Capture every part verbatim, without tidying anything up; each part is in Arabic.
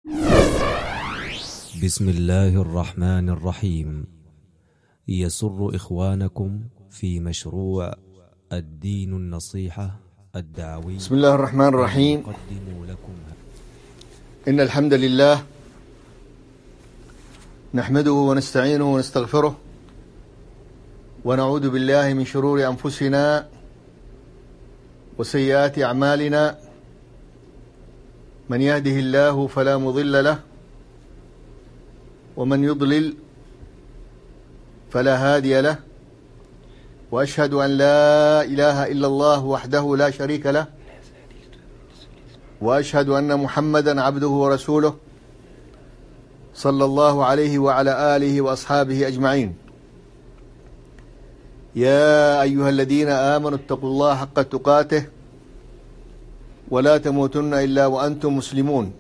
بسم الله الرحمن الرحيم. يسر إخوانكم في مشروع الدين النصيحة الدعوي. بسم الله الرحمن الرحيم. لكم إن الحمد لله نحمده ونستعينه ونستغفره ونعوذ بالله من شرور أنفسنا وسيئات أعمالنا. من يهده الله فلا مضل له ومن يضلل فلا هادي له، وأشهد أن لا إله إلا الله وحده لا شريك له، وأشهد أن محمدا عبده ورسوله صلى الله عليه وعلى آله وأصحابه أجمعين. يا أيها الذين آمنوا اتقوا الله حق تقاته ولا تموتن إلا وأنتم مسلمون.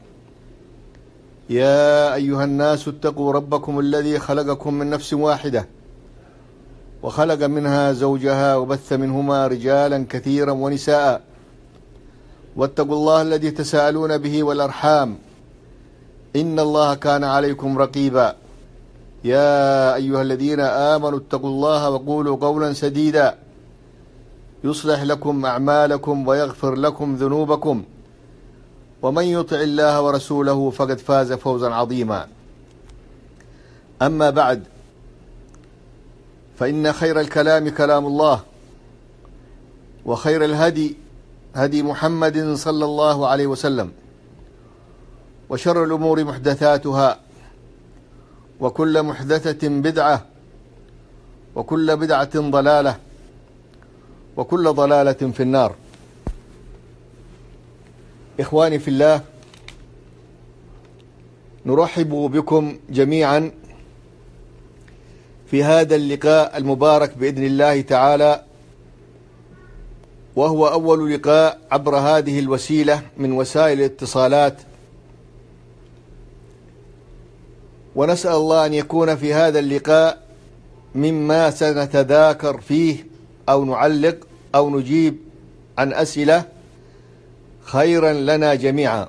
يا أيها الناس اتقوا ربكم الذي خلقكم من نفس واحدة وخلق منها زوجها وبث منهما رجالا كثيرا ونساء، واتقوا الله الذي تساءلون به والأرحام إن الله كان عليكم رقيبا. يا أيها الذين آمنوا اتقوا الله وقولوا قولا سديدا يصلح لكم أعمالكم ويغفر لكم ذنوبكم، ومن يطع الله ورسوله فقد فاز فوزا عظيما. أما بعد، فإن خير الكلام كلام الله، وخير الهدي هدي محمد صلى الله عليه وسلم، وشر الأمور محدثاتها، وكل محدثة بدعة، وكل بدعة ضلالة، وكل ضلالة في النار. إخواني في الله، نرحب بكم جميعا في هذا اللقاء المبارك بإذن الله تعالى، وهو أول لقاء عبر هذه الوسيلة من وسائل الاتصالات، ونسأل الله أن يكون في هذا اللقاء مما سنتذاكر فيه أو نعلق أو نجيب عن أسئلة خيرا لنا جميعا،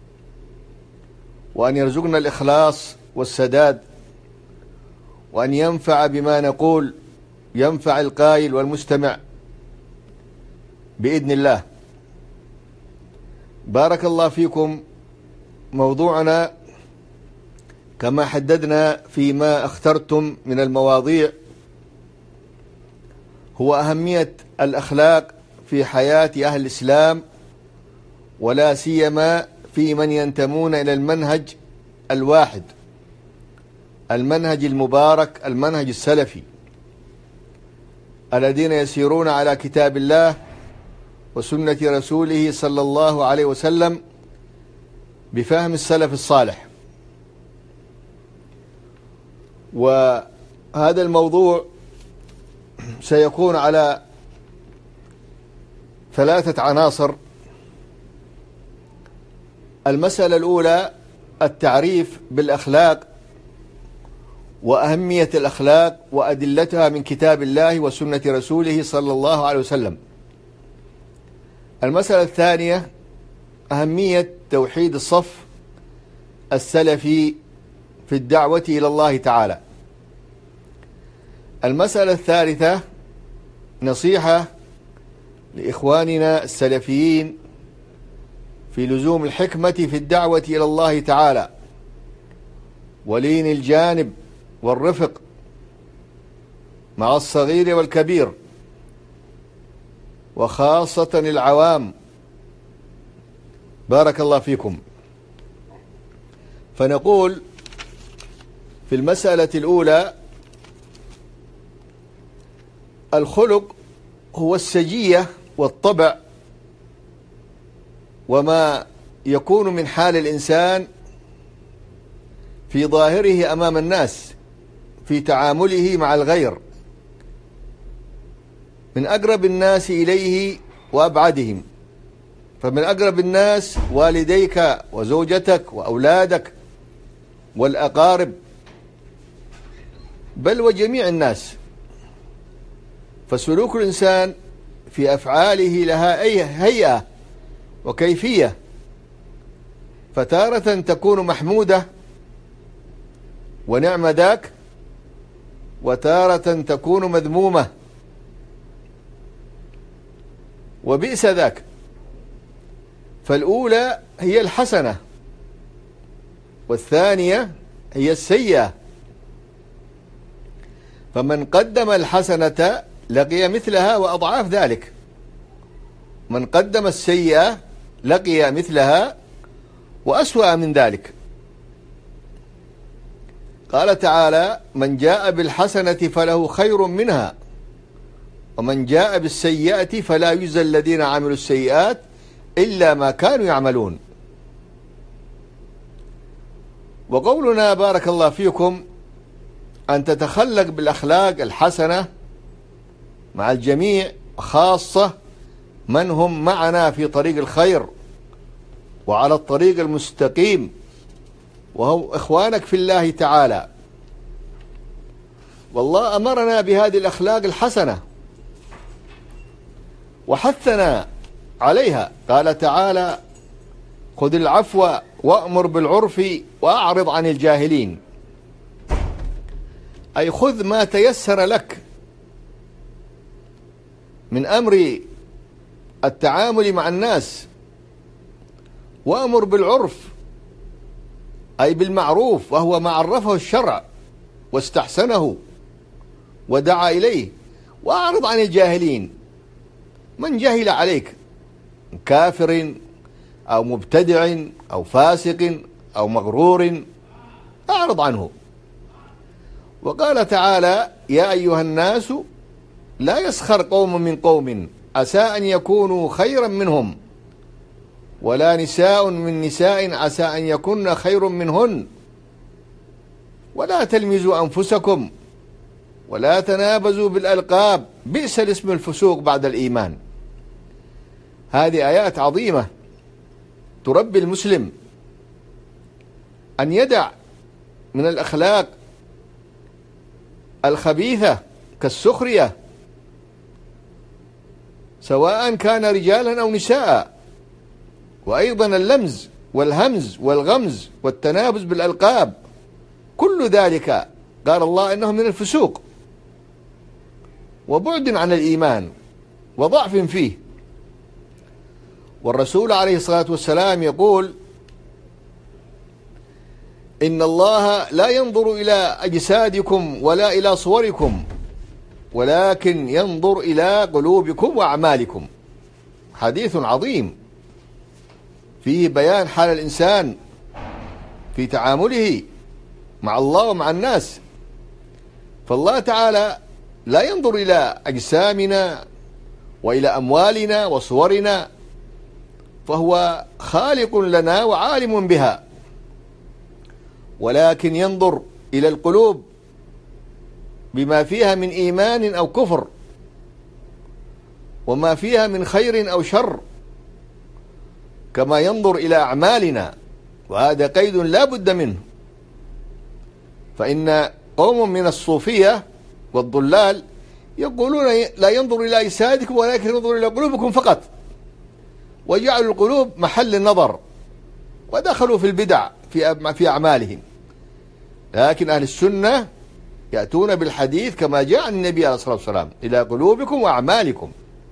وأن يرزقنا الإخلاص والسداد، وأن ينفع بما نقول، ينفع القائل والمستمع بإذن الله. بارك الله فيكم. موضوعنا كما حددنا فيما اخترتم من المواضيع هو أهمية الأخلاق في حياة أهل الإسلام، ولا سيما في من ينتمون إلى المنهج الواحد، المنهج المبارك، المنهج السلفي، الذين يسيرون على كتاب الله وسنة رسوله صلى الله عليه وسلم بفهم السلف الصالح. وهذا الموضوع سيكون على ثلاثة عناصر. المسألة الأولى التعريف بالأخلاق وأهمية الأخلاق وأدلتها من كتاب الله وسنة رسوله صلى الله عليه وسلم. المسألة الثانية أهمية توحيد الصف السلفي في الدعوة إلى الله تعالى. المسألة الثالثة نصيحة لإخواننا السلفيين في لزوم الحكمة في الدعوة إلى الله تعالى، ولين الجانب والرفق مع الصغير والكبير، وخاصة العوام. بارك الله فيكم. فنقول في المسألة الأولى: الخلق هو السجية والطبع، وما يكون من حال الإنسان في ظاهره أمام الناس في تعامله مع الغير، من أقرب الناس إليه وأبعدهم. فمن أقرب الناس والديك وزوجتك وأولادك والأقارب، بل وجميع الناس. فسلوك الإنسان في أفعاله لها أي هيئة وكيفية، فتارة تكون محمودة ونعم ذاك، وتارة تكون مذمومة وبئس ذاك. فالأولى هي الحسنة، والثانية هي السيئة. فمن قدم الحسنة لقي مثلها وأضعاف ذلك، من قدم السيئة لقي مثلها وأسوأ من ذلك. قال تعالى: من جاء بالحسنة فله خير منها ومن جاء بالسيئة فلا يجزى الذين عملوا السيئات إلا ما كانوا يعملون. وقولنا بارك الله فيكم أن تتخلق بالأخلاق الحسنة مع الجميع، خاصة من هم معنا في طريق الخير وعلى الطريق المستقيم وهم إخوانك في الله تعالى. والله أمرنا بهذه الأخلاق الحسنة وحثنا عليها. قال تعالى: خذ العفو وأمر بالعرف وأعرض عن الجاهلين. أي خذ ما تيسر لك من أمر التعامل مع الناس، وأمر بالعرف أي بالمعروف، وهو ما عرفه الشرع واستحسنه ودعا إليه. وأعرض عن الجاهلين، من جهل عليك كافر أو مبتدع أو فاسق أو مغرور أعرض عنه. وقال تعالى: يا أيها الناس لا يسخر قوم من قوم عسى أن يكونوا خيرا منهم ولا نساء من نساء عسى أن يكن خير منهن ولا تلمزوا أنفسكم ولا تنابزوا بالألقاب بئس الاسم الفسوق بعد الإيمان. هذه آيات عظيمة تربي المسلم أن يدع من الأخلاق الخبيثة كالسخرية، سواء كان رجالا أو نساء، وأيضا اللمز والهمز والغمز والتنابز بالألقاب، كل ذلك قال الله إنه من الفسوق وبعد عن الإيمان وضعف فيه. والرسول عليه الصلاة والسلام يقول: إن الله لا ينظر إلى أجسادكم ولا إلى صوركم ولكن ينظر إلى قلوبكم وأعمالكم. حديث عظيم فيه بيان حال الإنسان في تعامله مع الله ومع الناس. فالله تعالى لا ينظر إلى أجسامنا وإلى أموالنا وصورنا، فهو خالق لنا وعالم بها، ولكن ينظر إلى القلوب بما فيها من إيمان أو كفر، وما فيها من خير أو شر، كما ينظر إلى أعمالنا، وهذا قيد لا بد منه. فإن قوم من الصوفية والضلال يقولون لا ينظر إلى أجسادكم ولكن ينظر إلى قلوبكم فقط، وجعلوا القلوب محل النظر ودخلوا في البدع في في أعمالهم. لكن أهل السنة يأتون بالحديث كما جاء النبي عليه الصلاة والسلام: إلى قلوبكم وأعمالكم.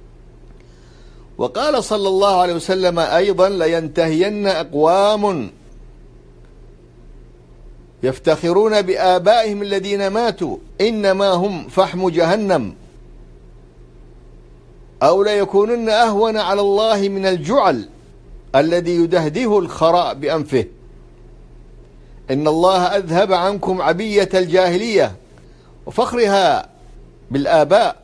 وقال صلى الله عليه وسلم أيضا: لينتهين أقوام يفتخرون بآبائهم الذين ماتوا إنما هم فحم جهنم، أو ليكونن أهون على الله من الجعل الذي يدهده الخراء بأنفه. إن الله أذهب عنكم عبية الجاهلية وفخرها بالآباء،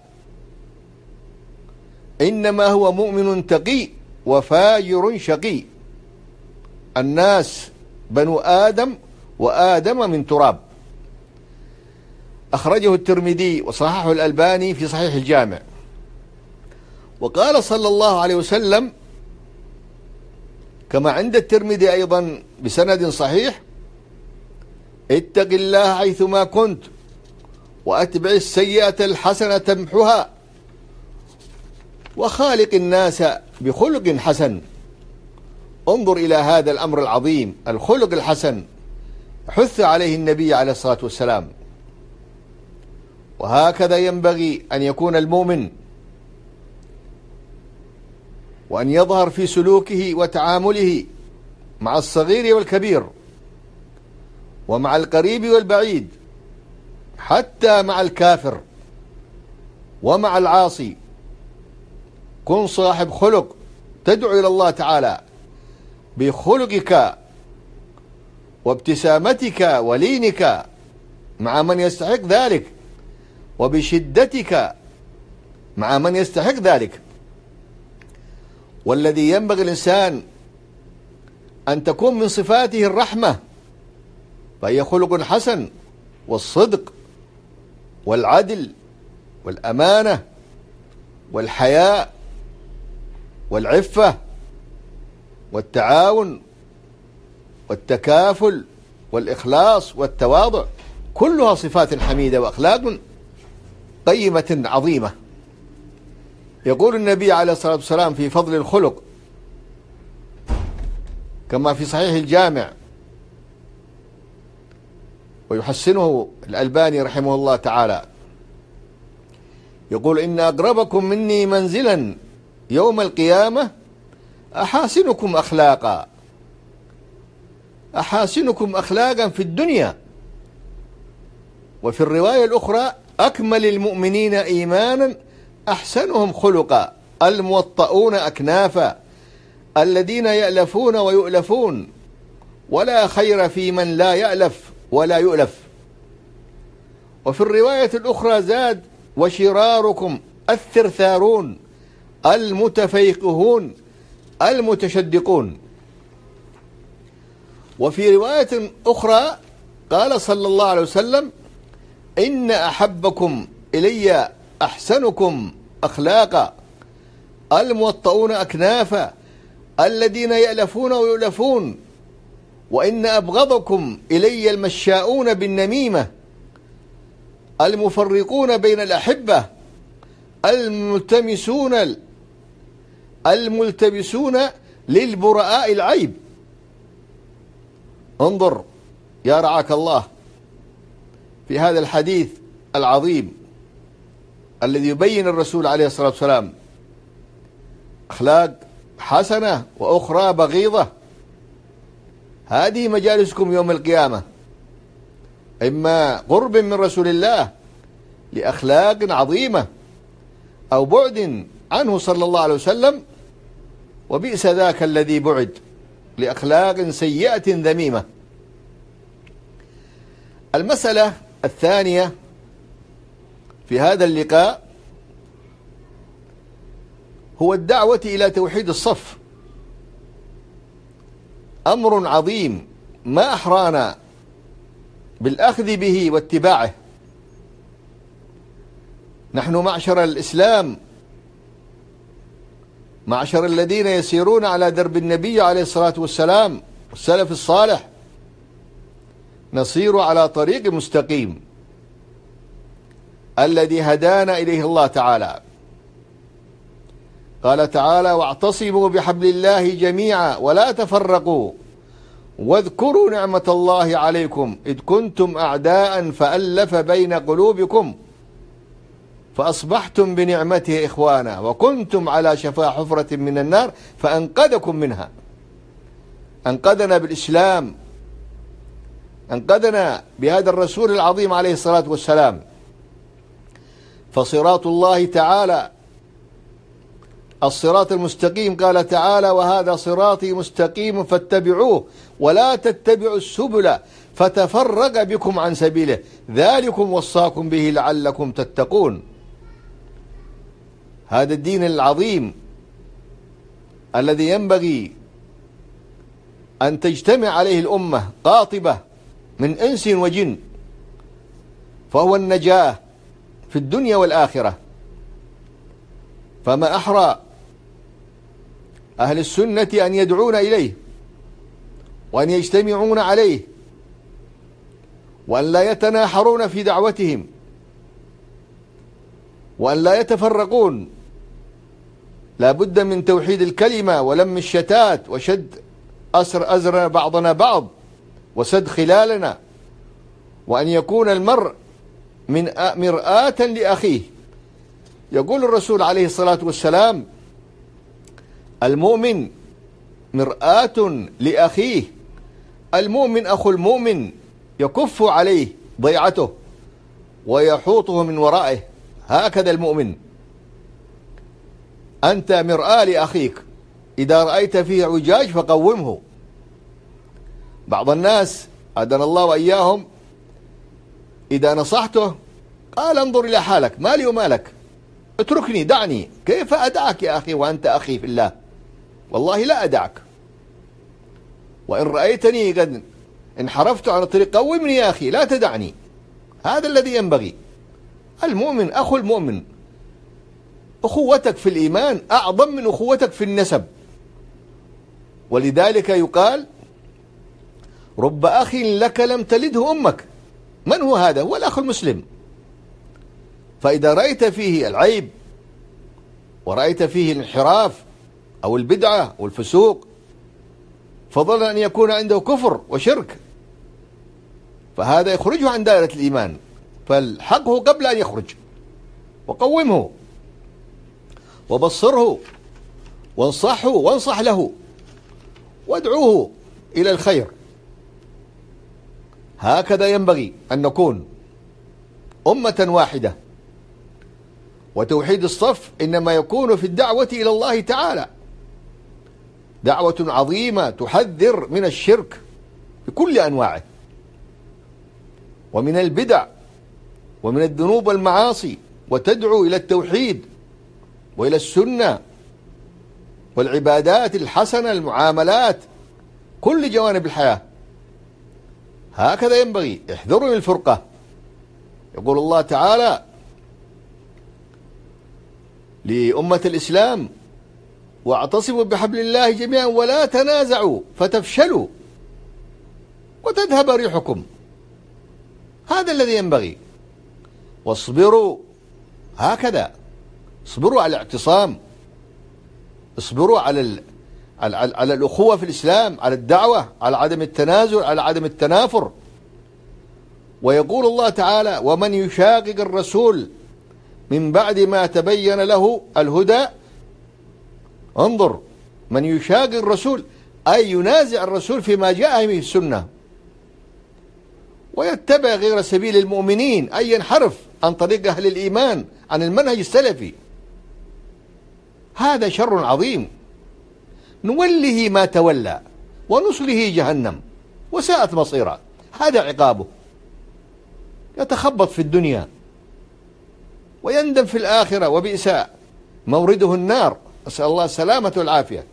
إنما هو مؤمن تقي وفاجر شقي. الناس بنو آدم وآدم من تراب. أخرجه الترمذي وصححه الألباني في صحيح الجامع. وقال صلى الله عليه وسلم كما عند الترمذي أيضا بسند صحيح: اتق الله حيثما كنت وأتبع السيئة الحسنة تمحها وخالق الناس بخلق حسن انظر إلى هذا الأمر العظيم، الخلق الحسن حث عليه النبي عليه الصلاة والسلام. وهكذا ينبغي أن يكون المؤمن، وأن يظهر في سلوكه وتعامله مع الصغير والكبير، ومع القريب والبعيد، حتى مع الكافر ومع العاصي. كن صاحب خلق تدعو إلى الله تعالى بخلقك وابتسامتك ولينك مع من يستحق ذلك، وبشدتك مع من يستحق ذلك. والذي ينبغي الإنسان أن تكون من صفاته الرحمة، فهي خلق حسن، والصدق والعدل والأمانة والحياء والعفة والتعاون والتكافل والإخلاص والتواضع، كلها صفات حميدة وأخلاق قيمة عظيمة. يقول النبي عليه الصلاة والسلام في فضل الخلق كما في صحيح الجامع، ويحسنه الألباني رحمه الله تعالى، يقول: إن أقربكم مني منزلا يوم القيامة أحاسنكم أخلاقا. أحاسنكم أخلاقا في الدنيا. وفي الرواية الأخرى: أكمل المؤمنين إيمانا أحسنهم خلقا، الموطؤون أكنافا، الذين يألفون ويؤلفون، ولا خير في من لا يألف ولا يؤلف. وفي الرواية الأخرى زاد: وشراركم الثرثارون المتفيقهون المتشدقون. وفي رواية أخرى قال صلى الله عليه وسلم: إن أحبكم إلي أحسنكم أخلاقا، الموطؤون أكنافا، الذين يألفون ويؤلفون، وإن أبغضكم إلي المشاؤون بالنميمة، المفرقون بين الأحبة، الملتمسون الملتبسون للبراء العيب. انظر يا رعاك الله في هذا الحديث العظيم الذي يبين الرسول عليه الصلاة والسلام أخلاق حسنة وأخرى بغيضة. هذه مجالسكم يوم القيامة، إما قرب من رسول الله لأخلاق عظيمة، أو بعد عنه صلى الله عليه وسلم، وبئس ذاك الذي بعد لأخلاق سيئة ذميمة. المسألة الثانية في هذا اللقاء هو الدعوة إلى توحيد الصف. أمر عظيم ما أحرانا بالأخذ به واتباعه. نحن معشر الإسلام، معشر الذين يسيرون على درب النبي عليه الصلاة والسلام والسلف الصالح، نصير على طريق مستقيم الذي هدانا إليه الله تعالى. قال تعالى: واعتصموا بحبل الله جميعا ولا تفرقوا واذكروا نعمة الله عليكم إذ كنتم أعداء فألف بين قلوبكم فأصبحتم بنعمته إخوانا وكنتم على شفا حفرة من النار فأنقذكم منها. أنقذنا بالإسلام، أنقذنا بهذا الرسول العظيم عليه الصلاة والسلام. فصراط الله تعالى الصراط المستقيم، قال تعالى: وهذا صراطي مستقيم فاتبعوه ولا تتبعوا السبل فتفرق بكم عن سبيله ذلكم وصاكم به لعلكم تتقون. هذا الدين العظيم الذي ينبغي أن تجتمع عليه الأمة قاطبة من إنس وجن، فهو النجاة في الدنيا والآخرة. فما أحرى أهل السنة أن يدعون إليه وأن يجتمعون عليه وأن لا يتناحرون في دعوتهم وأن لا يتفرقون. لا بد من توحيد الكلمة ولم الشتات وشد أسر أزر بعضنا بعض وسد خلالنا، وأن يكون المرء من مرآة لأخيه. يقول الرسول عليه الصلاة والسلام: المؤمن مرآة لأخيه، المؤمن أخو المؤمن يكف عليه ضيعته ويحوطه من ورائه. هكذا المؤمن. أنت مرآة لأخيك، إذا رأيت فيه اعوجاج فقومه. بعض الناس أدنى الله وإياهم إذا نصحته قال: انظر إلى حالك، مالي ومالك، اتركني، دعني. كيف أدعك يا أخي وأنت أخي في الله؟ والله لا أدعك، وإن رأيتني قد انحرفت عن الطريق قومني يا أخي، لا تدعني. هذا الذي ينبغي. المؤمن أخو المؤمن. أخوتك في الإيمان أعظم من أخوتك في النسب، ولذلك يقال: رب أخ لك لم تلده أمك. من هو هذا؟ هو الأخ المسلم. فإذا رأيت فيه العيب ورأيت فيه الانحراف أو البدعة والفسوق، فضلا أن يكون عنده كفر وشرك، فهذا يخرجه عن دائرة الإيمان. فالحقه قبل أن يخرج، وقومه وبصره وانصحه وانصح له وادعوه إلى الخير. هكذا ينبغي أن نكون أمة واحدة. وتوحيد الصف إنما يكون في الدعوة إلى الله تعالى، دعوة عظيمة تحذر من الشرك بكل أنواعه، ومن البدع ومن الذنوب والمعاصي، وتدعو إلى التوحيد وإلى السنة والعبادات الحسنة، المعاملات، كل جوانب الحياة. هكذا ينبغي. احذروا من الفرقة. يقول الله تعالى لأمة الإسلام: واعتصموا بحبل الله جميعا ولا تنازعوا فتفشلوا وتذهب ريحكم. هذا الذي ينبغي. واصبروا. هكذا اصبروا على الاعتصام، اصبروا على ال... على... على الأخوة في الإسلام، على الدعوة، على عدم التنازل، على عدم التنافر. ويقول الله تعالى: ومن يشاقق الرسول من بعد ما تبين له الهدى. انظر، من يشاقق الرسول أي ينازع الرسول فيما جاء به السنة، ويتبع غير سبيل المؤمنين، أي ينحرف عن طريق أهل الإيمان، عن المنهج السلفي. هذا شر عظيم، نوله ما تولى ونصله جهنم وساءت مصيرا. هذا عقابه. يتخبط في الدنيا ويندم في الآخرة، وبئس مورده النار. أسأل الله السلامة والعافية.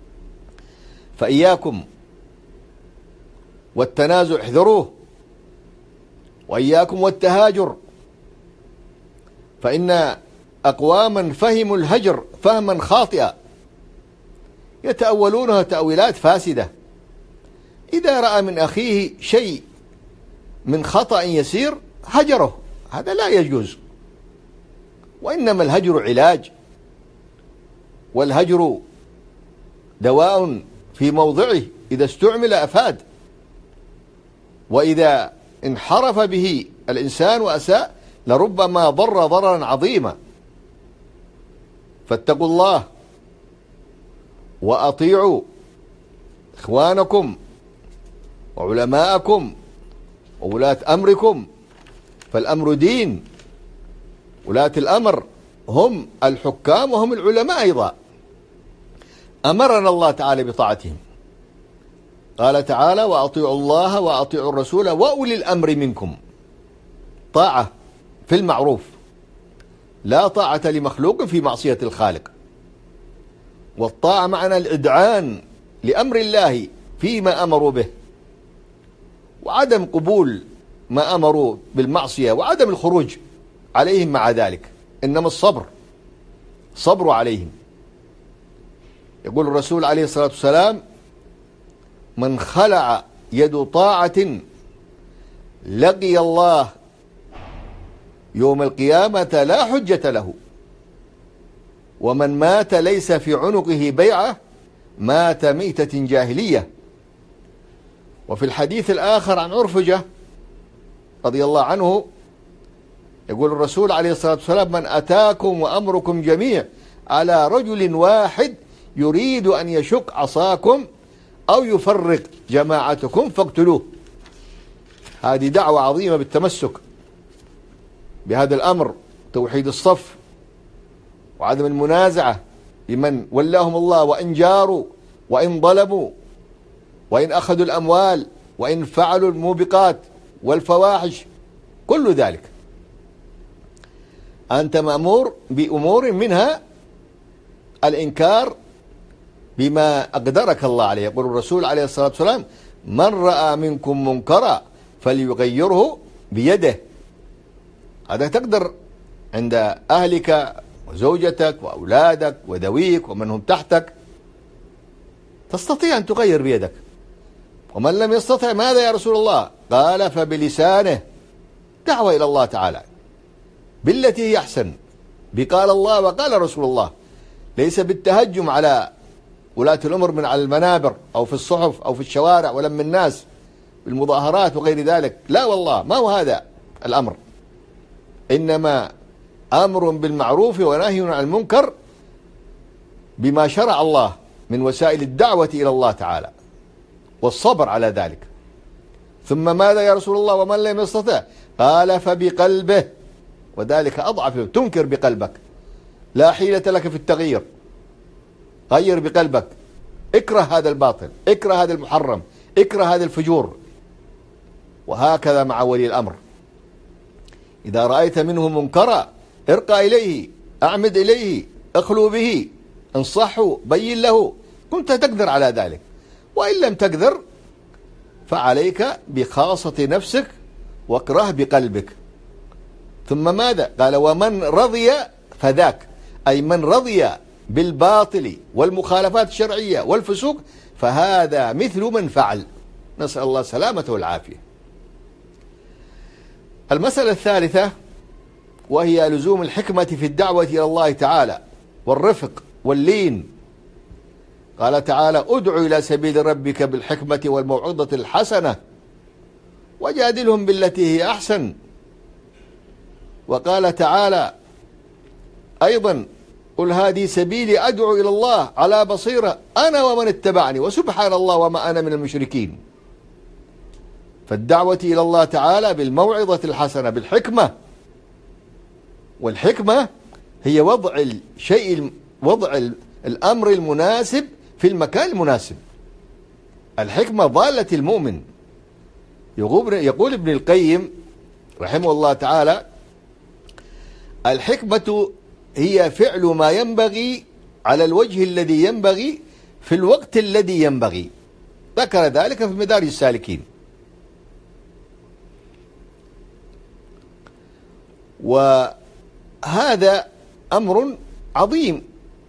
فإياكم والتنازع، احذروه. وإياكم والتهاجر، فإن أقواما فهموا الهجر فهما خاطئا يتأولونها تأويلات فاسدة. إذا رأى من أخيه شيء من خطأ يسير هجره، هذا لا يجوز. وإنما الهجر علاج، والهجر دواء في موضعه، إذا استعمل أفاد، وإذا انحرف به الإنسان وأساء لربما ضر ضررا عظيما. فاتقوا الله وأطيعوا إخوانكم وعلماءكم وولاة أمركم، فالأمر دين. ولاة الأمر هم الحكام وهم العلماء أيضا. أمرنا الله تعالى بطاعتهم. قال تعالى: وأطيعوا الله وأطيعوا الرسول وأولي الأمر منكم. طاعة في المعروف، لا طاعة لمخلوق في معصية الخالق. والطاعة معنى الإذعان لأمر الله فيما أمروا به، وعدم قبول ما أمروا بالمعصية، وعدم الخروج عليهم مع ذلك. إنما الصبر صبر عليهم. يقول الرسول عليه الصلاة والسلام: من خلع يد طاعة لقي الله يوم القيامة لا حجة له، ومن مات ليس في عنقه بيعة مات ميتة جاهلية. وفي الحديث الآخر عن عرفجة رضي الله عنه يقول الرسول عليه الصلاة والسلام: من أتاكم وأمركم جميع على رجل واحد يريد أن يشق عصاكم أو يفرق جماعتكم فاقتلوه. هذه دعوة عظيمة بالتمسك بهذا الأمر، توحيد الصف وعدم المنازعة لمن ولاهم الله، وإن جاروا وإن ظلموا وإن أخذوا الأموال وإن فعلوا الموبقات والفواحش، كل ذلك أنت مأمور بأمور منها الإنكار بما أقدرك الله عليه. يقول الرسول عليه الصلاة والسلام: من رأى منكم منكرا فليغيره بيده. هذا تقدر عند أهلك وزوجتك وأولادك وذويك ومن هم تحتك، تستطيع أن تغير بيدك. ومن لم يستطع ماذا يا رسول الله؟ قال: فبلسانه. دعوة إلى الله تعالى بالتي هي أحسن، بقال الله وقال رسول الله، ليس بالتهجم على ولاة الأمر من على المنابر أو في الصحف أو في الشوارع ولم الناس بالمظاهرات وغير ذلك. لا والله، ما هو هذا الأمر، إنما أمر بالمعروف ونهي عن المنكر بما شرع الله من وسائل الدعوة إلى الله تعالى والصبر على ذلك. ثم ماذا يا رسول الله؟ ومن لم يستطع؟ قال: فبقلبه، وذلك أضعف. تنكر بقلبك، لا حيلة لك في التغيير. غير بقلبك، اكره هذا الباطل، اكره هذا المحرم، اكره هذا الفجور. وهكذا مع ولي الأمر، إذا رأيت منه منكرا ارقى إليه، أعمد إليه، اخلو به، انصحه، بين له، كنت تقدر على ذلك. وإن لم تقدر فعليك بخاصة نفسك واكره بقلبك. ثم ماذا؟ قال: ومن رضي فذاك، أي من رضي بالباطل والمخالفات الشرعية والفسوق فهذا مثل من فعل. نسأل الله السلامة والعافية. المسألة الثالثة وهي لزوم الحكمة في الدعوة إلى الله تعالى والرفق واللين. قال تعالى: ادع إلى سبيل ربك بالحكمة والموعظة الحسنة وجادلهم بالتي هي أحسن. وقال تعالى أيضا: قل هذه سبيلي أدعو إلى الله على بصيرة أنا ومن اتبعني وسبحان الله وما أنا من المشركين. فالدعوة إلى الله تعالى بالموعظة الحسنة بالحكمة، والحكمة هي وضع الشيء، وضع الأمر المناسب في المكان المناسب. الحكمة ضالة المؤمن. يقول ابن القيم رحمه الله تعالى: الحكمة هي فعل ما ينبغي على الوجه الذي ينبغي في الوقت الذي ينبغي. ذكر ذلك في مدارج السالكين. وهذا أمر عظيم،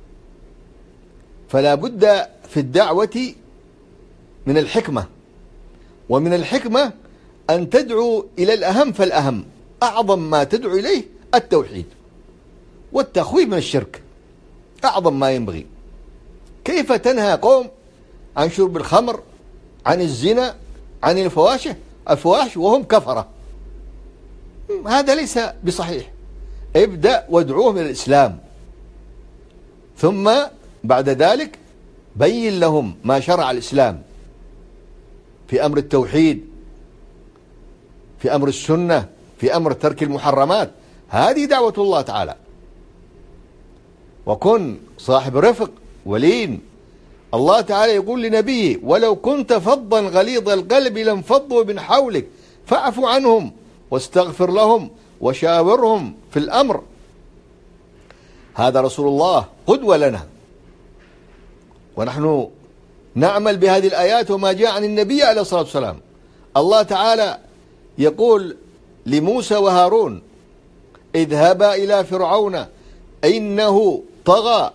فلا بد في الدعوة من الحكمة. ومن الحكمة أن تدعو إلى الأهم فالأهم، أعظم ما تدعو إليه التوحيد والتخويف من الشرك، أعظم ما ينبغي. كيف تنهى قوم عن شرب الخمر، عن الزنا، عن الفواحش الفواحش وهم كفرة؟ هذا ليس بصحيح. ابدأ وادعوهم إلى الإسلام، ثم بعد ذلك بين لهم ما شرع الإسلام في أمر التوحيد، في أمر السنة، في أمر ترك المحرمات. هذه دعوة الله تعالى. وكن صاحب رفق ولين. الله تعالى يقول لنبيه: ولو كنت فظا غليظ القلب لانفضوا من حولك فاعف عنهم واستغفر لهم وشاورهم في الأمر. هذا رسول الله قدوة لنا، ونحن نعمل بهذه الآيات وما جاء عن النبي عليه الصلاة والسلام. الله تعالى يقول لموسى وهارون: اذهبا إلى فرعون إنه طغى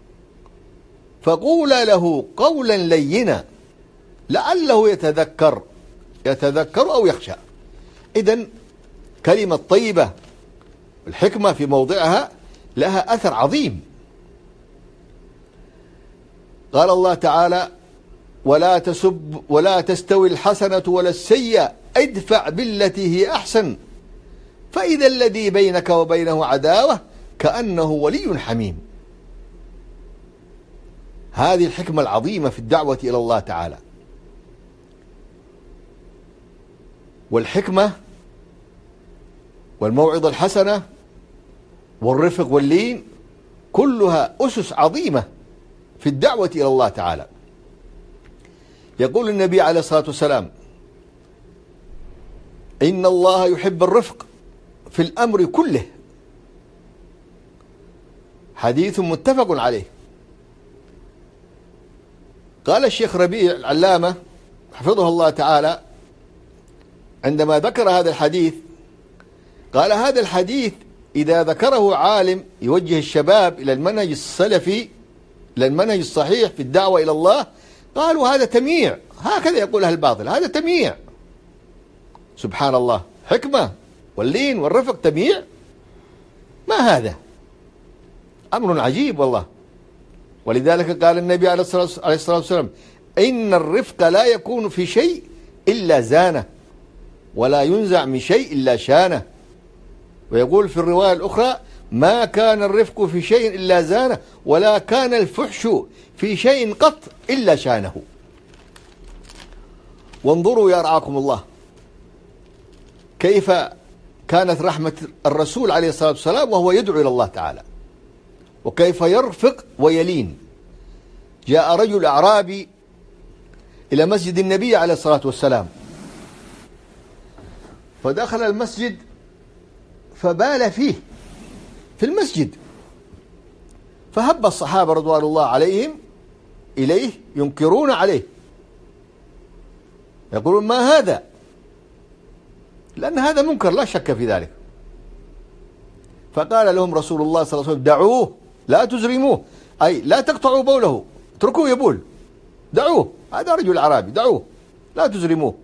فقولا له قولا لينا لعله يتذكر يتذكر أو يخشى. إذن كلمة طيبة الحكمة في موضعها لها أثر عظيم. قال الله تعالى: ولا تسب ولا تستوي الحسنة ولا السيئة ادفع بالتي هي أحسن فإذا الذي بينك وبينه عداوة كأنه ولي حميم. هذه الحكمة العظيمة في الدعوة إلى الله تعالى. والحكمة والموعظة الحسنة والرفق واللين كلها أسس عظيمة في الدعوة إلى الله تعالى. يقول النبي عليه الصلاة والسلام: إن الله يحب الرفق في الأمر كله. حديث متفق عليه. قال الشيخ ربيع العلامة حفظه الله تعالى عندما ذكر هذا الحديث، قال: هذا الحديث إذا ذكره عالم يوجه الشباب إلى المنهج السلفي، إلى المنهج الصحيح في الدعوة إلى الله، قالوا هذا تمييع. هكذا يقول أهل الباطل، هذا تمييع. سبحان الله، حكمة واللين والرفق تمييع؟ ما هذا؟ أمر عجيب والله. ولذلك قال النبي عليه الصلاة والسلام: إن الرفق لا يكون في شيء إلا زانه ولا ينزع من شيء إلا شانه. ويقول في الرواية الأخرى: ما كان الرفق في شيء إلا زانه ولا كان الفحش في شيء قط إلا شانه. وانظروا يا رعاكم الله كيف كانت رحمة الرسول عليه الصلاة والسلام وهو يدعو إلى الله تعالى، وكيف يرفق ويلين. جاء رجل أعرابي إلى مسجد النبي عليه الصلاة والسلام، فدخل المسجد فبال فيه في المسجد، فهب الصحابة رضوان الله عليهم إليه ينكرون عليه، يقولون: ما هذا؟ لأن هذا منكر لا شك في ذلك. فقال لهم رسول الله صلى الله عليه وسلم: دعوه لا تزرموه، أي لا تقطعوا بوله، اتركوه يبول، دعوه، هذا رجل أعرابي، دعوه لا تزرموه.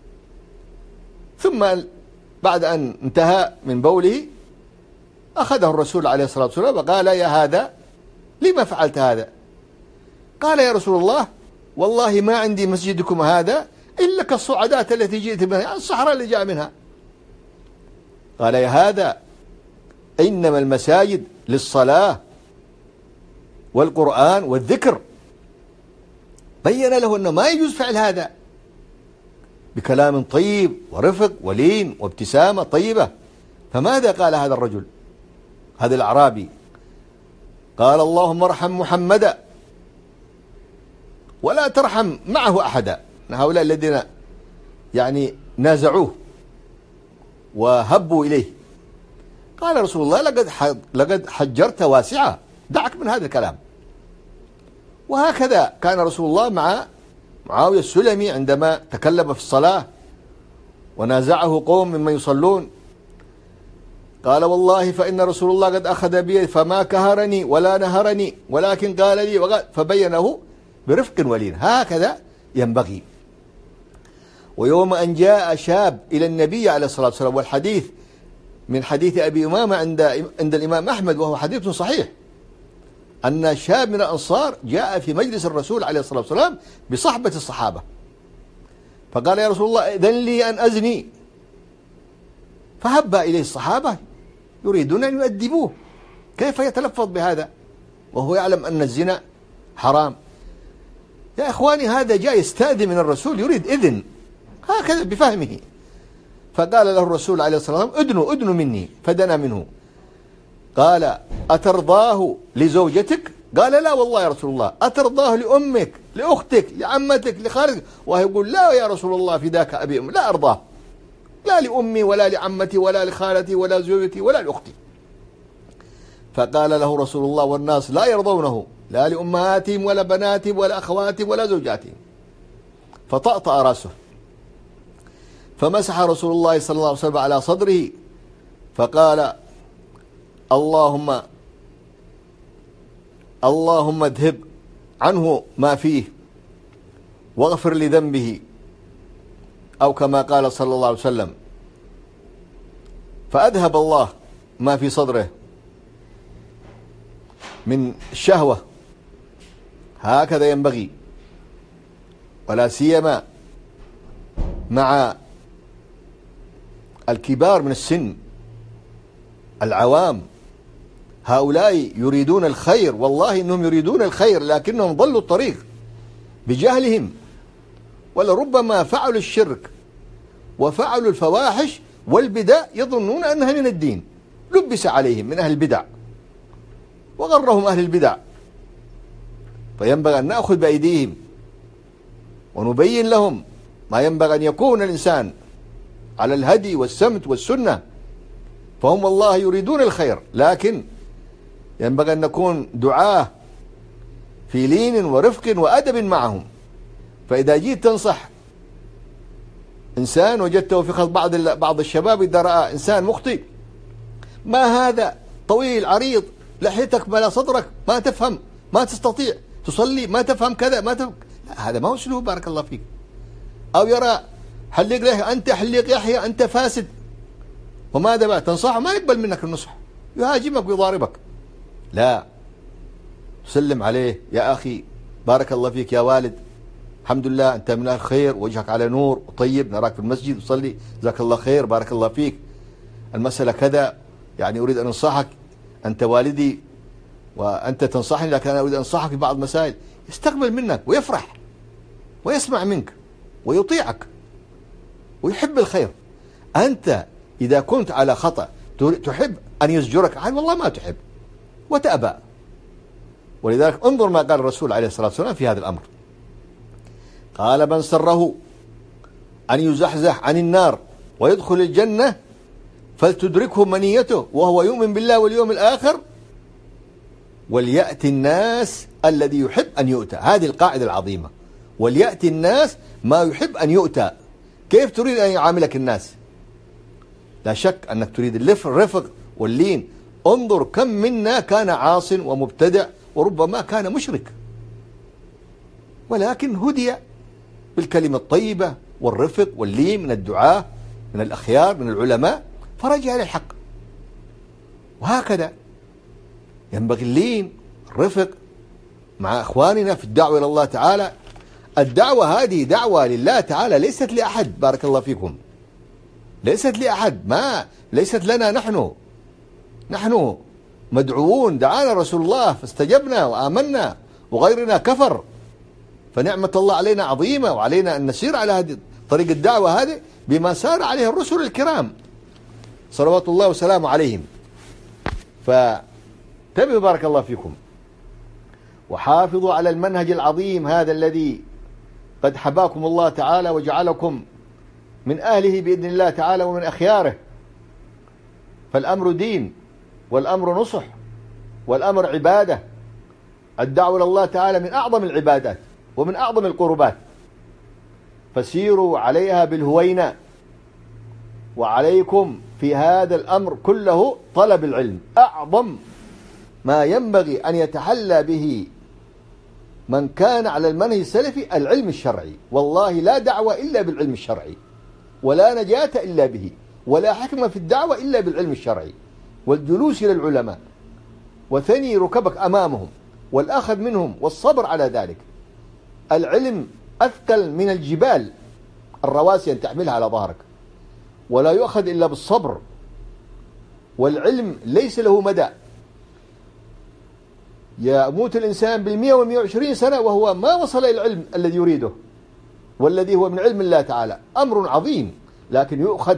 ثم بعد أن انتهى من بوله أخذه الرسول عليه الصلاة والسلام وقال: يا هذا لما فعلت هذا؟ قال: يا رسول الله والله ما عندي مسجدكم هذا إلا كالصعدات التي جئت منها، الصحراء اللي جاء منها. قال: يا هذا إنما المساجد للصلاة والقرآن والذكر. بين له أنه ما يجوز فعل هذا، بكلام طيب ورفق ولين وابتسامة طيبة. فماذا قال هذا الرجل هذا الأعرابي؟ قال: اللهم ارحم محمدا ولا ترحم معه أحدا. هؤلاء الذين يعني نازعوه وهبوا إليه. قال رسول الله: لقد لقد حجرت واسعة، دعك من هذا الكلام. وهكذا كان رسول الله مع معاوية السلمي عندما تكلم في الصلاة ونازعه قوم ممن يصلون، قال: والله فإن رسول الله قد أخذ بيدي فما كهرني ولا نهرني ولكن قال لي وقال، فبينه برفق ولين. هكذا ينبغي. ويوم أن جاء شاب إلى النبي عليه الصلاة والسلام، والحديث من حديث أبي أمامة عند عند الإمام أحمد وهو حديث صحيح، أن شاب من الأنصار جاء في مجلس الرسول عليه الصلاة والسلام بصحبة الصحابة، فقال: يا رسول الله إذن لي أن أزني. فهب إليه الصحابة يريدون أن يؤدبوه، كيف يتلفظ بهذا وهو يعلم أن الزنا حرام؟ يا إخواني هذا جاء يستأذن من الرسول، يريد إذن هكذا بفهمه. فقال له الرسول عليه الصلاة والسلام: أدنوا أدنوا مني، فدنا منه. قال: أترضاه لزوجتك؟ قال: لا والله يا رسول الله. أترضاه لأمك لأختك لعمتك لخالتك؟ وهو يقول: لا يا رسول الله فداك أبي أم، لا أرضاه، لا لأمي ولا لعمتي ولا لخالتي ولا زوجتي ولا لأختي. فقال له رسول الله: والناس لا يرضونه لا لأمهاتهم ولا بناتهم ولا أخواتهم ولا زوجاتهم. فطأطأ رأسه، فمسح رسول الله صلى الله عليه وسلم على صدره فقال: اللهم اللهم اذهب عنه ما فيه واغفر لذنبه، أو كما قال صلى الله عليه وسلم. فأذهب الله ما في صدره من الشهوة. هكذا ينبغي. ولا سيما مع الكبار من السن العوام. هؤلاء يريدون الخير، والله إنهم يريدون الخير، لكنهم ضلوا الطريق بجهلهم، ولربما فعلوا الشرك وفعلوا الفواحش والبدع يظنون أنها من الدين، لبس عليهم من أهل البدع وغرهم أهل البدع. فينبغي أن نأخذ بأيديهم ونبين لهم ما ينبغي أن يكون الإنسان على الهدي والسمت والسنة، فهم والله يريدون الخير، لكن ينبغي أن نكون دعاة في لين ورفق وأدب معهم. فإذا جيت تنصح إنسان وجدته في خلط بعض بعض الشباب إذا رأى إنسان مخطئ، ما هذا طويل عريض لحيتك ملا صدرك، ما تفهم، ما تستطيع تصلي، ما تفهم كذا، ما تفهم، لا هذا ما هو أسلوب بارك الله فيك. أو يرى حليق لحية، أنت حليق يحيى، أنت فاسد، وماذا بقى تنصحه؟ ما يقبل منك النصح، يهاجمك ويضاربك. لا، سلم عليه، يا أخي بارك الله فيك يا والد، الحمد لله أنت من أهل خير، وجهك على نور وطيب، نراك في المسجد وصلي، جزاك الله خير، بارك الله فيك، المسألة كذا، يعني أريد أن أنصحك، أنت والدي وأنت تنصحني، لكن أنا أريد أن أنصحك في بعض المسائل. يستقبل منك ويفرح ويسمع منك ويطيعك ويحب الخير. أنت إذا كنت على خطأ تحب أن يزجرك عنه، والله ما تحب وتأبى. ولذلك انظر ما قال الرسول عليه الصلاة والسلام في هذا الأمر، قال: من سره أن يزحزح عن النار ويدخل الجنة فلتدركه منيته وهو يؤمن بالله واليوم الآخر وليأتي الناس الذي يحب أن يؤتى. هذه القاعدة العظيمة، وليأتي الناس ما يحب أن يؤتى. كيف تريد أن يعاملك الناس؟ لا شك أنك تريد الرفق واللين. انظر كم منا كان عاص ومبتدع وربما كان مشرك، ولكن هدي بالكلمة الطيبة والرفق واللين من الدعاة من الأخيار من العلماء فرجع إلى الحق. وهكذا ينبغي اللين الرفق مع أخواننا في الدعوة إلى الله تعالى. الدعوة هذه دعوة لله تعالى، ليست لأحد بارك الله فيكم، ليست لأحد، ما ليست لنا نحن نحن مدعوون، دعانا رسول الله فاستجبنا وآمنا وغيرنا كفر، فنعمة الله علينا عظيمة، وعلينا أن نسير على هذه طريق الدعوة هذه بما سار عليه الرسل الكرام صلوات الله وسلامه عليهم. فتبعوا بارك الله فيكم، وحافظوا على المنهج العظيم هذا الذي قد حباكم الله تعالى وجعلكم من أهله بإذن الله تعالى ومن أخياره. فالأمر دين، والأمر نصح، والأمر عبادة. الدعوة إلى الله تعالى من أعظم العبادات ومن أعظم القربات، فسيروا عليها بالهوينة. وعليكم في هذا الأمر كله طلب العلم، أعظم ما ينبغي أن يتحلى به من كان على المنهج السلفي العلم الشرعي. والله لا دعوة إلا بالعلم الشرعي، ولا نجاة إلا به، ولا حكمة في الدعوة إلا بالعلم الشرعي، والجلوس إلى العلماء وثني ركبك أمامهم والأخذ منهم والصبر على ذلك. العلم أثقل من الجبال الرواسي أن تحملها على ظهرك، ولا يؤخذ إلا بالصبر. والعلم ليس له مدى، يموت الإنسان بالمئة ومئة وعشرين سنة وهو ما وصل إلى العلم الذي يريده، والذي هو من علم الله تعالى. أمر عظيم، لكن يؤخذ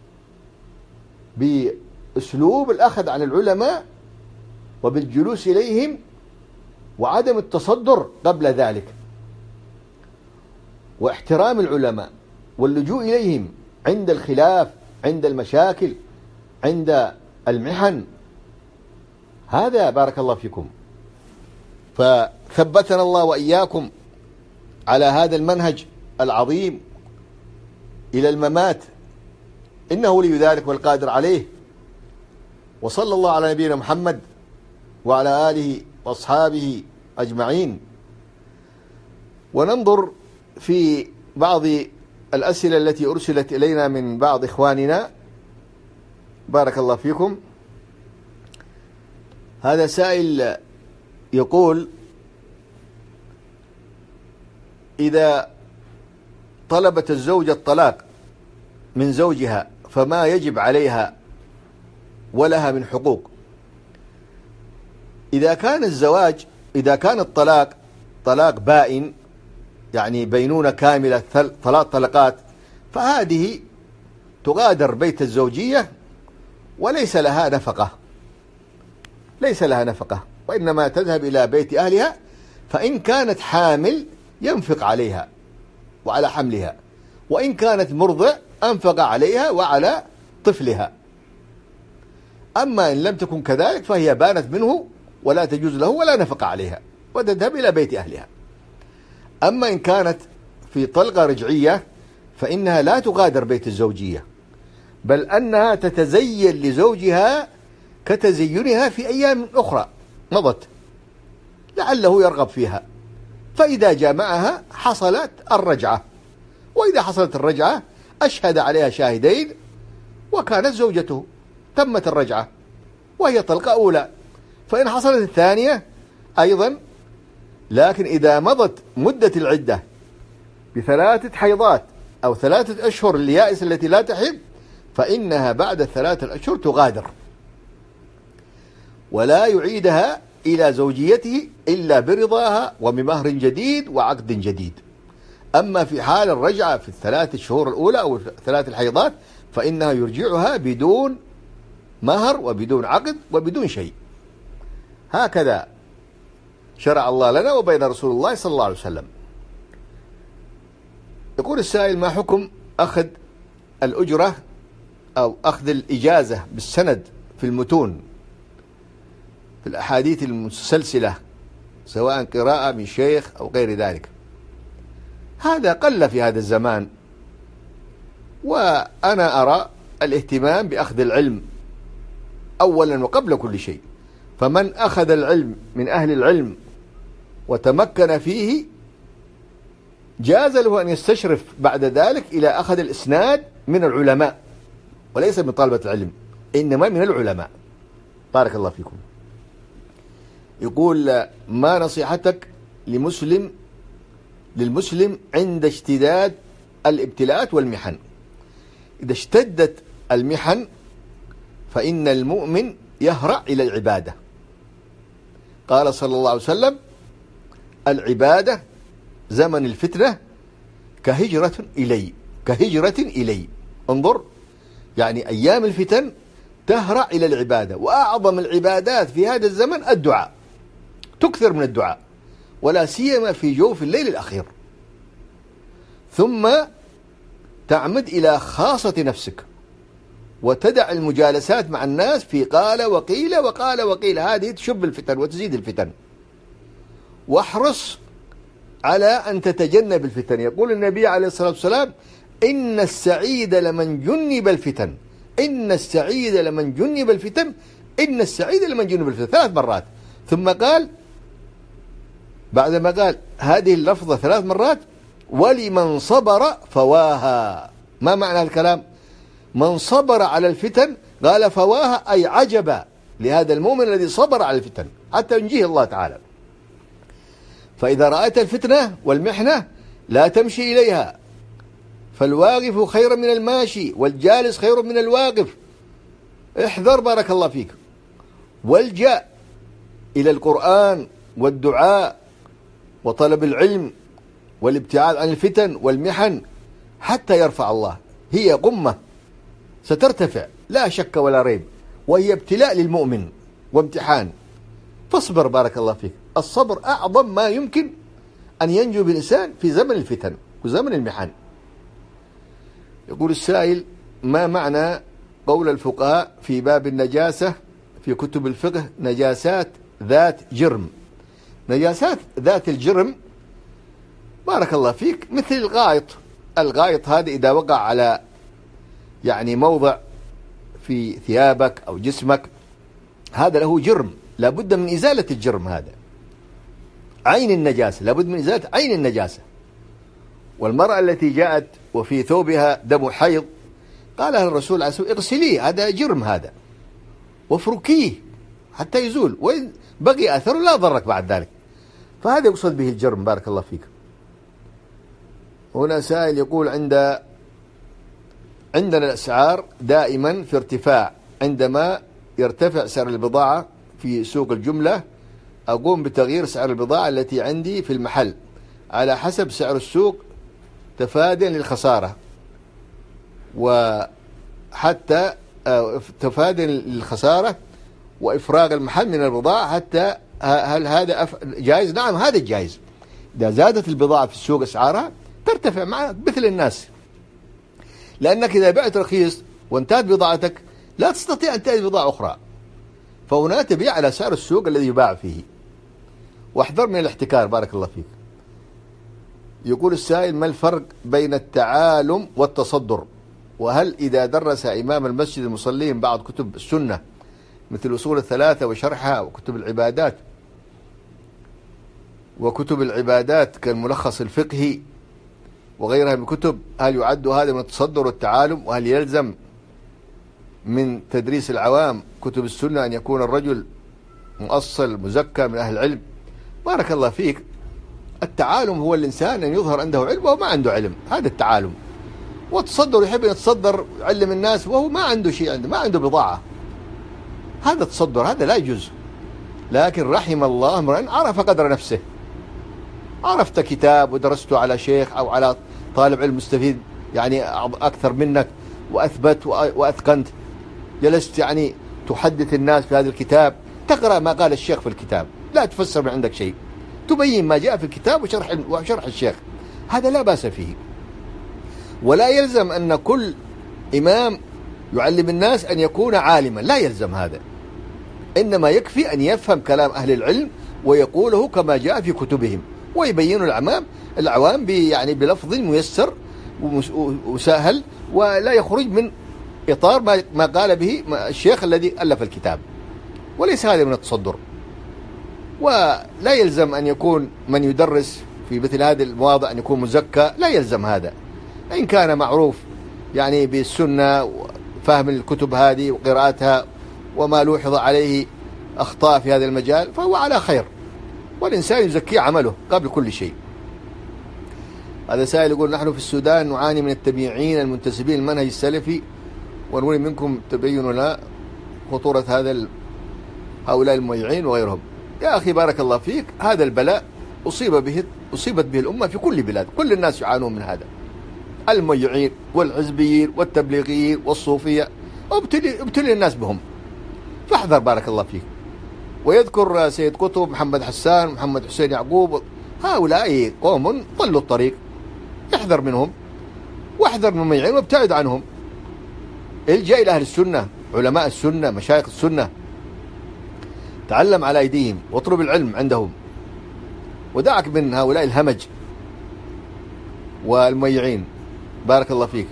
بأسلوب الأخذ عن العلماء وبالجلوس إليهم وعدم التصدر قبل ذلك، واحترام العلماء واللجوء إليهم عند الخلاف، عند المشاكل، عند المحن. هذا بارك الله فيكم. فثبتنا الله وإياكم على هذا المنهج العظيم إلى الممات، إنه ولي ذلك والقادر عليه. وصلى الله على نبينا محمد وعلى آله وأصحابه أجمعين. وننظر في بعض الأسئلة التي أرسلت إلينا من بعض إخواننا بارك الله فيكم. هذا سائل يقول: إذا طلبت الزوجة الطلاق من زوجها فما يجب عليها ولها من حقوق. إذا كان الزواج إذا كان الطلاق طلاق بائن، يعني بينونة كاملة ثلاث طلقات، فهذه تغادر بيت الزوجية وليس لها نفقة ليس لها نفقة وإنما تذهب إلى بيت أهلها. فإن كانت حامل ينفق عليها وعلى حملها، وإن كانت مرضع أنفق عليها وعلى طفلها. أما إن لم تكن كذلك فهي بانت منه ولا تجوز له ولا نفقة عليها وتذهب إلى بيت أهلها. أما إن كانت في طلقة رجعية فإنها لا تغادر بيت الزوجية، بل أنها تتزين لزوجها كتزينها في أيام أخرى مضت لعله يرغب فيها، فإذا جامعها حصلت الرجعة، وإذا حصلت الرجعة أشهد عليها شاهدين وكانت زوجته، تمت الرجعة وهي طلقة أولى. فإن حصلت الثانية أيضا، لكن إذا مضت مدة العدة بثلاثة حيضات أو ثلاثة أشهر اليائس التي لا تحب، فإنها بعد الثلاثة الأشهر تغادر ولا يعيدها إلى زوجيته إلا برضاها وبمهر جديد وعقد جديد. أما في حال الرجعة في الثلاث شهور الأولى أو ثلاث الحيضات فإنها يرجعها بدون مهر وبدون عقد وبدون شيء. هكذا شرع الله لنا وبين رسول الله صلى الله عليه وسلم. يقول السائل: ما حكم أخذ الأجرة أو أخذ الإجازة بالسند في المتون في الأحاديث المسلسلة سواء قراءة من شيخ أو غير ذلك؟ هذا قل في هذا الزمان، وأنا أرى الاهتمام بأخذ العلم أولا وقبل كل شيء. فمن أخذ العلم من أهل العلم وتمكن فيه جاز له أن يستشرف بعد ذلك إلى أخذ الإسناد من العلماء، وليس من طلبة العلم، إنما من العلماء. بارك الله فيكم. يقول: ما نصيحتك لمسلم للمسلم عند اشتداد الابتلاءات والمحن؟ إذا اشتدت المحن فإن المؤمن يهرع إلى العبادة. قال صلى الله عليه وسلم: العبادة زمن الفتنة كهجرة إلي كهجرة إلي انظر، يعني أيام الفتن تهرع إلى العبادة، وأعظم العبادات في هذا الزمن الدعاء، تكثر من الدعاء ولا سيما في جوف الليل الأخير، ثم تعمد إلى خاصة نفسك وتدع المجالسات مع الناس في قال وقيل وقال وقيل، هذه تشب الفتن وتزيد الفتن. واحرص على أن تتجنب الفتن. يقول النبي عليه الصلاة والسلام: إن السعيد لمن جنب الفتن إن السعيد لمن جنب الفتن إن السعيد لمن جنب الفتن ثلاث مرات. ثم قال بعدما قال هذه اللفظة ثلاث مرات: ولمن صبر فواها. ما معنى الكلام؟ من صبر على الفتن قال فواها، أي عجبا لهذا المؤمن الذي صبر على الفتن حتى ينجيه الله تعالى. فإذا رأيت الفتنة والمحنة لا تمشي إليها، فالواقف خير من الماشي والجالس خير من الواقف. احذر بارك الله فيك، والجأ إلى القرآن والدعاء وطلب العلم والابتعاد عن الفتن والمحن حتى يرفع الله. هي قمة سترتفع لا شك ولا ريب، وهي ابتلاء للمؤمن وامتحان، فاصبر بارك الله فيك. الصبر أعظم ما يمكن أن ينجو بالإنسان في زمن الفتن وزمن المحن. يقول السائل: ما معنى قول الفقهاء في باب النجاسة في كتب الفقه نجاسات ذات جرم؟ نجاسات ذات الجرم بارك الله فيك مثل الغائط. الغائط هذا إذا وقع على يعني موضع في ثيابك أو جسمك هذا له جرم، لابد من إزالة الجرم، هذا عين النجاسة، لابد من إزالة عين النجاسة. والمرأة التي جاءت وفي ثوبها دم حيض قال لها الرسول عليه الصلاة والسلام: اغسليه، هذا جرم هذا، وافركيه حتى يزول، وإن بقي أثر لا ضرك بعد ذلك. فهذا يقصد به الجرم بارك الله فيك. هنا سائل يقول عند عندنا الأسعار دائما في ارتفاع، عندما يرتفع سعر البضاعة في سوق الجملة أقوم بتغيير سعر البضاعة التي عندي في المحل على حسب سعر السوق تفاديا للخسارة، وحتى تفاديا للخسارة وإفراغ المحل من البضاعة. حتى هل هذا جائز؟ نعم هذا جائز. إذا زادت البضاعة في السوق أسعارها ترتفع معك مثل الناس، لأنك إذا بعت رخيص وانتهت بضاعتك لا تستطيع أن تأتي بضاعة أخرى، فهنا تبيع على سعر السوق الذي يباع فيه. واحذر من الاحتكار. بارك الله فيك. يقول السائل: ما الفرق بين التعالم والتصدر؟ وهل إذا درس إمام المسجد المصلين بعض كتب السنة مثل الأصول الثلاثة وشرحها وكتب العبادات وكتب العبادات كالملخص الفقهي وغيرها من كتب، هل يعد هذا من التصدر والتعالم؟ وهل يلزم من تدريس العوام كتب السنة أن يكون الرجل مؤصل مزكى من أهل العلم؟ بارك الله فيك. التعالم هو الإنسان أن يظهر عنده علم وهو ما عنده علم، هذا التعالم. والتصدر يحب أن يتصدر علم الناس وهو ما عنده شيء، عنده ما عنده بضاعة، هذا تصدر، هذا لا يجوز. لكن رحم الله امرأ عرف قدر نفسه. عرفت كتاب ودرسته على شيخ أو على طالب علم مستفيد يعني أكثر منك وأثبت وأتقنت، جلست يعني تحدث الناس في هذا الكتاب، تقرأ ما قال الشيخ في الكتاب، لا تفسر من عندك شيء، تبين ما جاء في الكتاب وشرح وشرح الشيخ، هذا لا بأس فيه. ولا يلزم أن كل إمام يعلم الناس أن يكون عالما، لا يلزم هذا، إنما يكفي أن يفهم كلام أهل العلم ويقوله كما جاء في كتبهم، ويبين العوام العوام يعني بلفظ ميسر وسهل، ولا يخرج من إطار ما ما قال به الشيخ الذي ألف الكتاب، وليس هذا من التصدر. ولا يلزم أن يكون من يدرس في مثل هذه المواضع أن يكون مزكى، لا يلزم هذا. إن كان معروف يعني بالسنة وفهم الكتب هذه وقراءتها وما لوحظ عليه أخطاء في هذا المجال فهو على خير، والإنسان يزكي عمله قبل كل شيء. هذا سائل يقول: نحن في السودان نعاني من التبيعين المنتسبين للمنهج السلفي، ونريد منكم تبين لنا خطورة هذا هؤلاء المميعين وغيرهم. يا أخي بارك الله فيك، هذا البلاء أصيب به أصيبت به الأمة في كل بلاد، كل الناس يعانون من هذا، المميعين والحزبيين والتبليغيين والصوفية، ابتلي ابتلي الناس بهم، فاحذر بارك الله فيك. ويذكر سيد قطب، محمد حسان، محمد حسين يعقوب، هؤلاء قوم ضلوا الطريق، احذر منهم واحذر من المميعين وابتعد عنهم. الجأ إلى أهل السنة، علماء السنة، مشايخ السنة، تعلم على أيديهم واطلب العلم عندهم، ودعك من هؤلاء الهمج والمميعين. بارك الله فيك.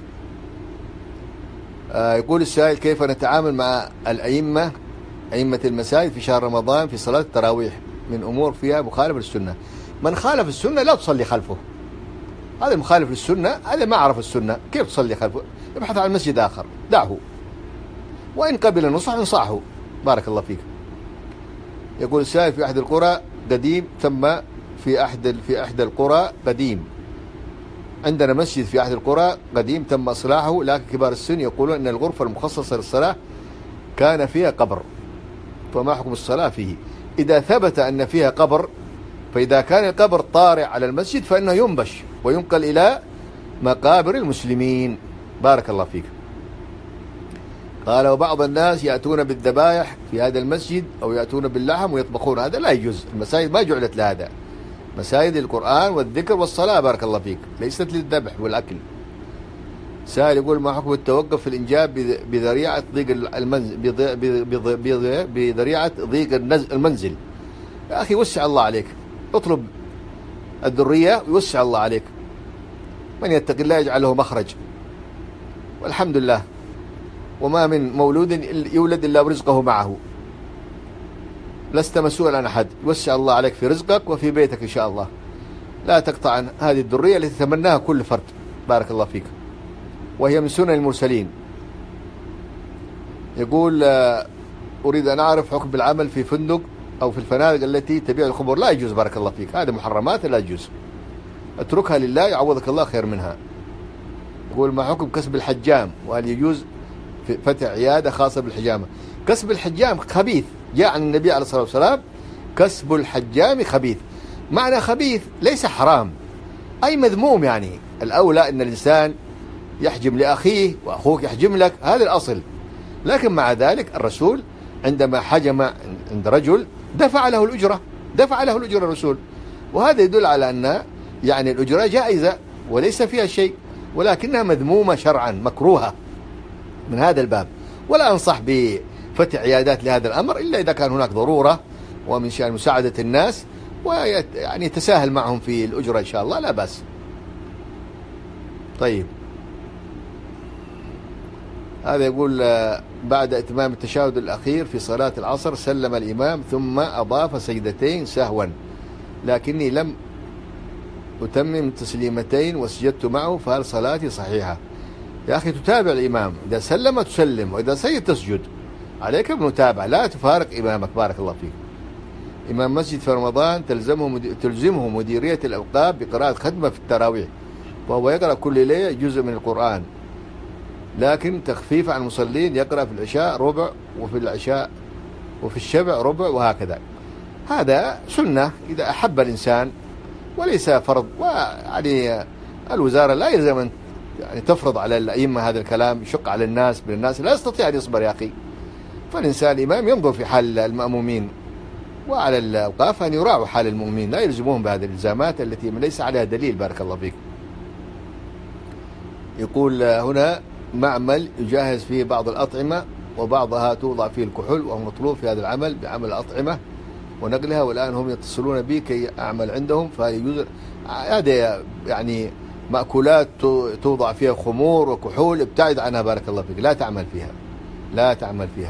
آه يقول السائل: كيف نتعامل مع الأئمة أئمة المساجد في شهر رمضان في صلاة التراويح من أمور فيها مخالفة للسنة؟ من خالف السنة لا تصلي خلفه، هذا مخالف للسنة، هذا ما عرف السنة، كيف تصلي خلفه؟ ابحث عن مسجد آخر، دعه، وإن قبل النصح انصحه. بارك الله فيك. يقول السائل: في أحد القرى قديم ثم في أحد في أحد القرى قديم عندنا مسجد في أحد القرى قديم تم إصلاحه، لكن كبار السن يقولون أن الغرفة المخصصة للصلاة كان فيها قبر، فما حكم الصلاة فيه؟ إذا ثبت أن فيها قبر، فإذا كان القبر طارئ على المسجد فإنه ينبش وينقل إلى مقابر المسلمين. بارك الله فيك. قال: وبعض الناس يأتون بالذبائح في هذا المسجد أو يأتون باللحم ويطبخون، هذا لا يجوز، المساجد ما جعلت لهذا، مساجد القرآن والذكر والصلاة. بارك الله فيك، ليست للذبح والأكل. سائل يقول: ما حكم التوقف في الإنجاب بذريعة ضيق المنزل بذريعة ضيق المنزل؟ يا أخي وسع الله عليك، اطلب الذرية ويوسع الله عليك، من يتق الله يجعل له مخرج، والحمد لله، وما من مولود يولد إلا ورزقه معه، لست مسؤولا عن أحد، يوسع الله عليك في رزقك وفي بيتك إن شاء الله، لا تقطع عن هذه الذرية التي تتمناها كل فرد. بارك الله فيك، وهي من سنن المرسلين. يقول: أريد أن أعرف حكم العمل في فندق أو في الفنادق التي تبيع الخمر. لا يجوز، بارك الله فيك، هذا محرمات لا يجوز، اتركها لله يعوضك الله خير منها. يقول ما حكم كسب الحجام، وهل يجوز فتح عيادة خاصة بالحجامة؟ كسب الحجام خبيث، جاء عن النبي عليه الصلاة والسلام كسب الحجام خبيث. معنى خبيث ليس حرام، أي مذموم، يعني الأولى أن الإنسان يحجم لأخيه وأخوك يحجم لك، هذا الأصل. لكن مع ذلك الرسول عندما حجم عند رجل دفع له الأجرة، دفع له الأجرة الرسول، وهذا يدل على أن يعني الأجرة جائزة وليس فيها شيء، ولكنها مذمومة شرعا مكروهة من هذا الباب. ولا أنصح بفتح عيادات لهذا الأمر إلا إذا كان هناك ضرورة ومن شأن مساعدة الناس، ويعني يتساهل معهم في الأجرة إن شاء الله، لا بأس. طيب، هذا يقول بعد إتمام التشهد الأخير في صلاة العصر سلم الإمام ثم أضاف سجدتين سهوا، لكني لم أتمم تسليمتين وسجدت معه، فهل صلاتي صحيحة؟ يا أخي تتابع الإمام، إذا سلم تسلم، وإذا سجد تسجد، عليك بمتابعة، لا تفارق إمامك. بارك الله فيك. إمام مسجد في رمضان تلزمه مدي... تلزمه مديرية الأوقاف بقراءة ختمة في التراويح، وهو يقرأ كل ليلة جزء من القرآن، لكن تخفيف عن المصلين يقرأ في العشاء ربع، وفي العشاء وفي الشبع ربع، وهكذا. هذا سنة إذا أحب الإنسان وليس فرض، ويعني الوزارة لا يلزم أن يعني تفرض على الأئمة هذا الكلام، يشق على الناس، من الناس لا يستطيع أن يصبر يا أخي. فالإنسان الإمام ينظر في حال المأمومين، وعلى الأوقاف أن يراعوا حال المؤمنين، لا يلزمون بهذه الإلزامات التي ليس عليها دليل. بارك الله فيك. يقول هنا معمل يجهز فيه بعض الأطعمة وبعضها توضع فيه الكحول، وهو مطلوب في هذا العمل بعمل الأطعمة ونقلها، والآن هم يتصلون بي كي أعمل عندهم، فيجوز هذا يعني مأكولات توضع فيها خمور وكحول، ابتعد عنها بارك الله فيك، لا تعمل فيها، لا تعمل فيها.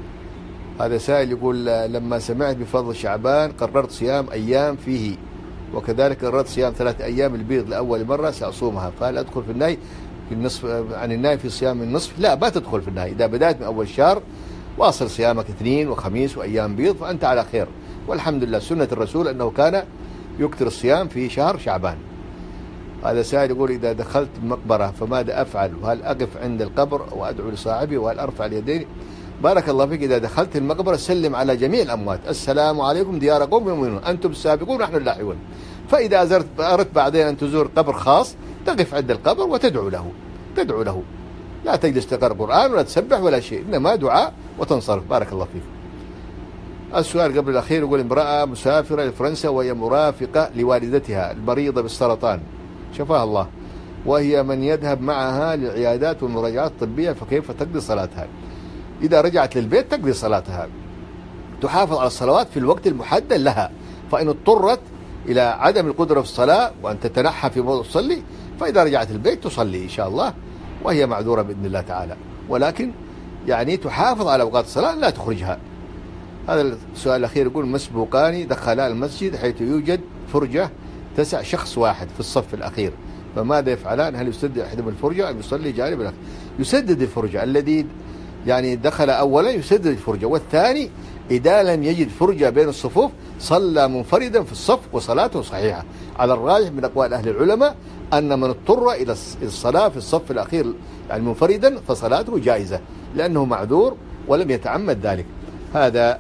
هذا سائل يقول لما سمعت بفضل شعبان قررت صيام أيام فيه، وكذلك قررت صيام ثلاث أيام البيض لأول مرة سأصومها، فهل أدخل في النهي في النصف عن النهي في صيام النصف؟ لا، ما تدخل في النهي. إذا بدأت من أول شهر واصل صيامك اثنين وخميس وأيام بيض فأنت على خير، والحمد لله. سنة الرسول أنه كان يكثر الصيام في شهر شعبان. هذا سائل يقول إذا دخلت مقبرة فماذا أفعل؟ وهل أقف عند القبر وأدعو لصاحبي؟ وهل أرفع اليدين؟ بارك الله فيك. إذا دخلت المقبرة سلم على جميع الأموات، السلام عليكم ديار قوم يؤمنون أنتم السابقون نحن اللاحقون. فإذا أزرت أردت بعدين أن تزور قبر خاص تقف عند القبر وتدعو له، تدعو له، لا تجلس تقرأ قرآن ولا تسبح ولا شيء، إنما دعاء وتنصرف. بارك الله فيك. السؤال قبل الأخير يقول امرأة مسافرة لفرنسا وهي مرافقة لوالدتها المريضة بالسرطان شفاها الله، وهي من يذهب معها للعيادات والمراجعات الطبية، فكيف تقضي صلاتها؟ إذا رجعت للبيت تقضي صلاتها، تحافظ على الصلوات في الوقت المحدد لها، فإن اضطرت إلى عدم القدرة في الصلاة وأن تتنحى في موضع تصلي، فإذا رجعت البيت تصلي إن شاء الله وهي معذورة بإذن الله تعالى، ولكن يعني تحافظ على أوقات الصلاة لا تخرجها. هذا السؤال الأخير يقول مسبوقان دخلا المسجد حيث يوجد فرجة تسع شخص واحد في الصف الأخير، فماذا يفعلان؟ هل يسدد أحدهم الفرجة أم يصلي جانب الآخر؟ يسدد الفرجة، الذي يعني دخل أولا يسدد الفرجة، والثاني إذا لم يجد فرجة بين الصفوف صلى منفردا في الصف وصلاته صحيحة. على الراجح من أقوال أهل العلماء أن من اضطر إلى الصلاة في الصف الأخير يعني منفردا فصلاته جائزة لأنه معذور ولم يتعمد ذلك. هذا،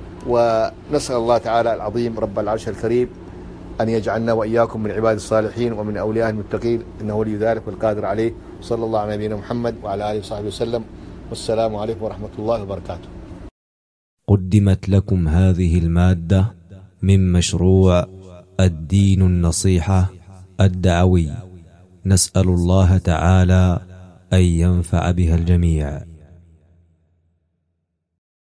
ونسأل الله تعالى العظيم رب العرش الكريم أن يجعلنا وإياكم من عباد الصالحين ومن أولياء المتقين، إنه ولي ذلك والقادر عليه. صلى الله على نبينا محمد وعلى آله وصحبه وسلم، والسلام عليكم ورحمة الله وبركاته. قدمت لكم هذه المادة من مشروع الدين النصيحة الدعوي، نسأل الله تعالى أن ينفع بها الجميع.